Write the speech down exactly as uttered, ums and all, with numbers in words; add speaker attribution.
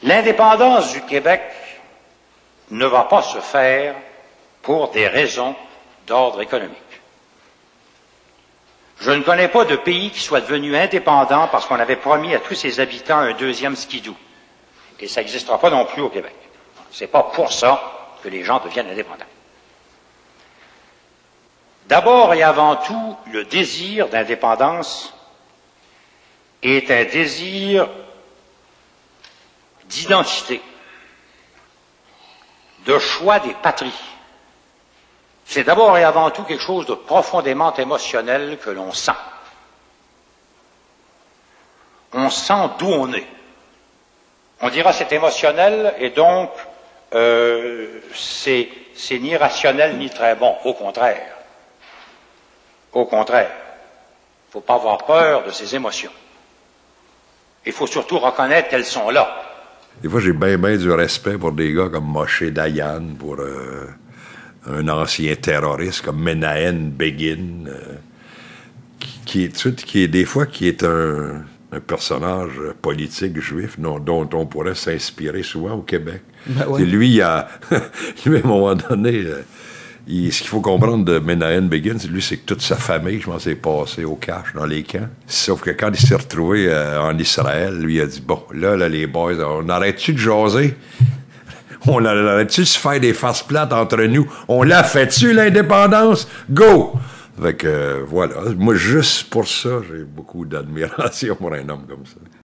Speaker 1: L'indépendance du Québec ne va pas se faire pour des raisons d'ordre économique. Je ne connais pas de pays qui soit devenu indépendant parce qu'on avait promis à tous ses habitants un deuxième skidoo. Et ça n'existera pas non plus au Québec. C'est pas pour ça que les gens deviennent indépendants. D'abord et avant tout, le désir d'indépendance est un désir d'identité, de choix des patries. C'est d'abord et avant tout quelque chose de profondément émotionnel que l'on sent. On sent d'où on est. On dira c'est émotionnel et donc euh, c'est, c'est ni rationnel ni très bon. Au contraire. Au contraire. Il ne faut pas avoir peur de ces émotions. Il faut surtout reconnaître qu'elles sont là.
Speaker 2: Des fois, j'ai bien, bien du respect pour des gars comme Moshe Dayan, pour euh, un ancien terroriste comme Menahem Begin, euh, qui, qui, est, qui est des fois qui est un, un personnage politique juif dont, dont on pourrait s'inspirer souvent au Québec. Ben ouais. Lui, il a, lui, à un moment donné, euh, il, ce qu'il faut comprendre de Menahem Begin, lui, c'est que toute sa famille, je pense, est passée au cash dans les camps. Sauf que quand il s'est retrouvé euh, en Israël, lui, il a dit, bon, là, là, les boys, on arrête-tu de jaser? On arrête-tu de se faire des faces plates entre nous? On l'a fait-tu, l'indépendance? Go! Fait que, euh, voilà. Moi, juste pour ça, j'ai beaucoup d'admiration pour un homme comme ça.